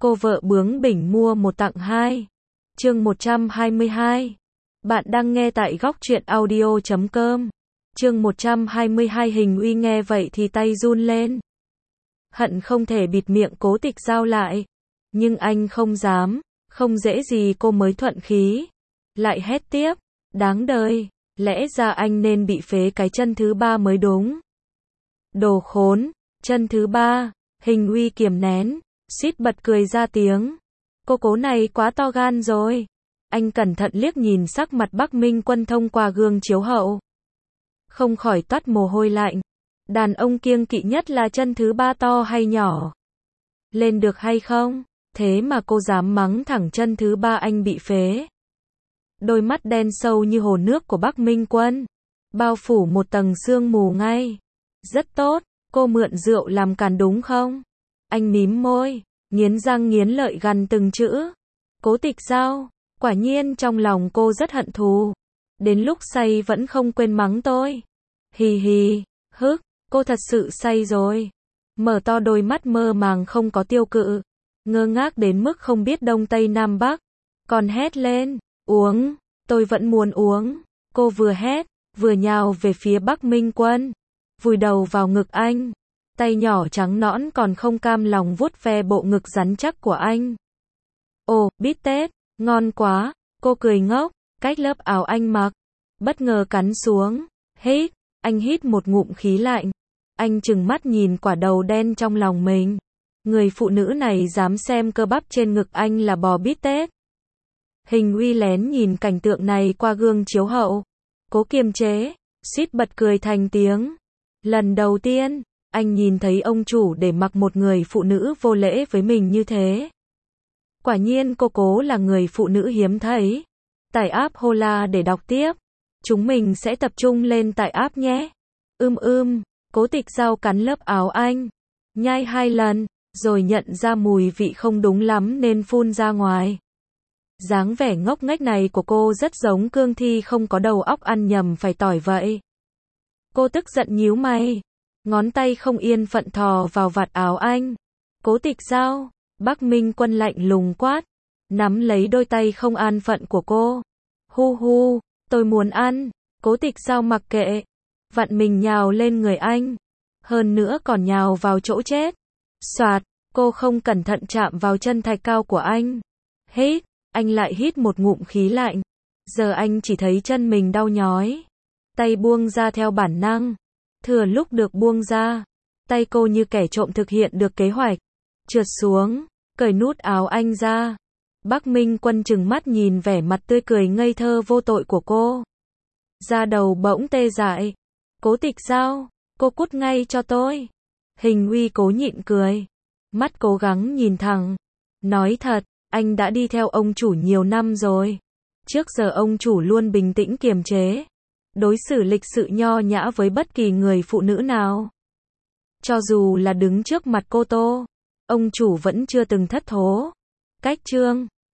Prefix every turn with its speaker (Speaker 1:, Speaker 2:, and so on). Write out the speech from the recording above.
Speaker 1: Cô vợ bướng bỉnh mua một tặng hai. Chương 122. Bạn đang nghe tại góc truyện audio.com. Chương 122. Hình Uy nghe vậy thì tay run lên. Hận không thể bịt miệng Cố Tịch Giao lại. Nhưng anh không dám, không dễ gì cô mới thuận khí. Lại hét tiếp, đáng đời, lẽ ra anh nên bị phế cái chân thứ ba mới đúng. Đồ khốn, chân thứ ba. Hình Uy kiềm nén, suýt bật cười ra tiếng. Cô Cố này quá to gan rồi. Anh cẩn thận liếc nhìn sắc mặt Bắc Minh Quân thông qua gương chiếu hậu. Không khỏi toát mồ hôi lạnh. Đàn ông kiêng kỵ nhất là chân thứ ba to hay nhỏ. Lên được hay không? Thế mà cô dám mắng thẳng chân thứ ba anh bị phế. Đôi mắt đen sâu như hồ nước của Bắc Minh Quân bao phủ một tầng sương mù ngay. Rất tốt, cô mượn rượu làm càn đúng không? Anh mím môi, nghiến răng nghiến lợi gằn từng chữ. Cố Tịch Giao, quả nhiên trong lòng cô rất hận thù. Đến lúc say vẫn không quên mắng tôi. Hì hì, hức, cô thật sự say rồi. Mở to đôi mắt mơ màng không có tiêu cự. Ngơ ngác đến mức không biết đông tây nam bắc. Còn hét lên, uống, tôi vẫn muốn uống. Cô vừa hét, vừa nhào về phía Bắc Minh Quân. Vùi đầu vào ngực anh. Tay nhỏ trắng nõn còn không cam lòng vuốt ve bộ ngực rắn chắc của anh. Ồ, bít tết, ngon quá. Cô cười ngốc, cách lớp áo anh mặc. Bất ngờ cắn xuống. Hít, anh hít một ngụm khí lạnh. Anh trừng mắt nhìn quả đầu đen trong lòng mình. Người phụ nữ này dám xem cơ bắp trên ngực anh là bò bít tết. Hình Uy lén nhìn cảnh tượng này qua gương chiếu hậu. Cố kiềm chế, suýt bật cười thành tiếng. Lần đầu tiên, anh nhìn thấy ông chủ để mặc một người phụ nữ vô lễ với mình như thế. Quả nhiên cô Cố là người phụ nữ hiếm thấy. Tải app Hola để đọc tiếp. Chúng mình sẽ tập trung lên tải app nhé. Cố Tịch Giao cắn lớp áo anh. Nhai 2 lần, rồi nhận ra mùi vị không đúng lắm nên phun ra ngoài. Dáng vẻ ngốc nghếch này của cô rất giống cương thi không có đầu óc ăn nhầm phải tỏi vậy. Cô tức giận nhíu mày. Ngón tay không yên phận thò vào vạt áo anh. Cố Tịch Giao, Bắc Minh Quân lạnh lùng quát. Nắm lấy đôi tay không an phận của cô. Hu hu, tôi muốn ăn. Cố Tịch Giao mặc kệ. Vặn mình nhào lên người anh. Hơn nữa còn nhào vào chỗ chết. Soạt, cô không cẩn thận chạm vào chân thạch cao của anh. Hít, anh lại hít một ngụm khí lạnh. Giờ anh chỉ thấy chân mình đau nhói. Tay buông ra theo bản năng. Thừa lúc được buông ra, tay cô như kẻ trộm thực hiện được kế hoạch. Trượt xuống, cởi nút áo anh ra. Bắc Minh Quân trừng mắt nhìn vẻ mặt tươi cười ngây thơ vô tội của cô. Da đầu bỗng tê dại. Cố Tịch Giao, cô cút ngay cho tôi. Hình Uy cố nhịn cười. Mắt cố gắng nhìn thẳng. Nói thật, anh đã đi theo ông chủ nhiều năm rồi. Trước giờ ông chủ luôn bình tĩnh kiềm chế. Đối xử lịch sự nho nhã với bất kỳ người phụ nữ nào. Cho dù là đứng trước mặt cô Tô, ông chủ vẫn chưa từng thất thố. Cách chương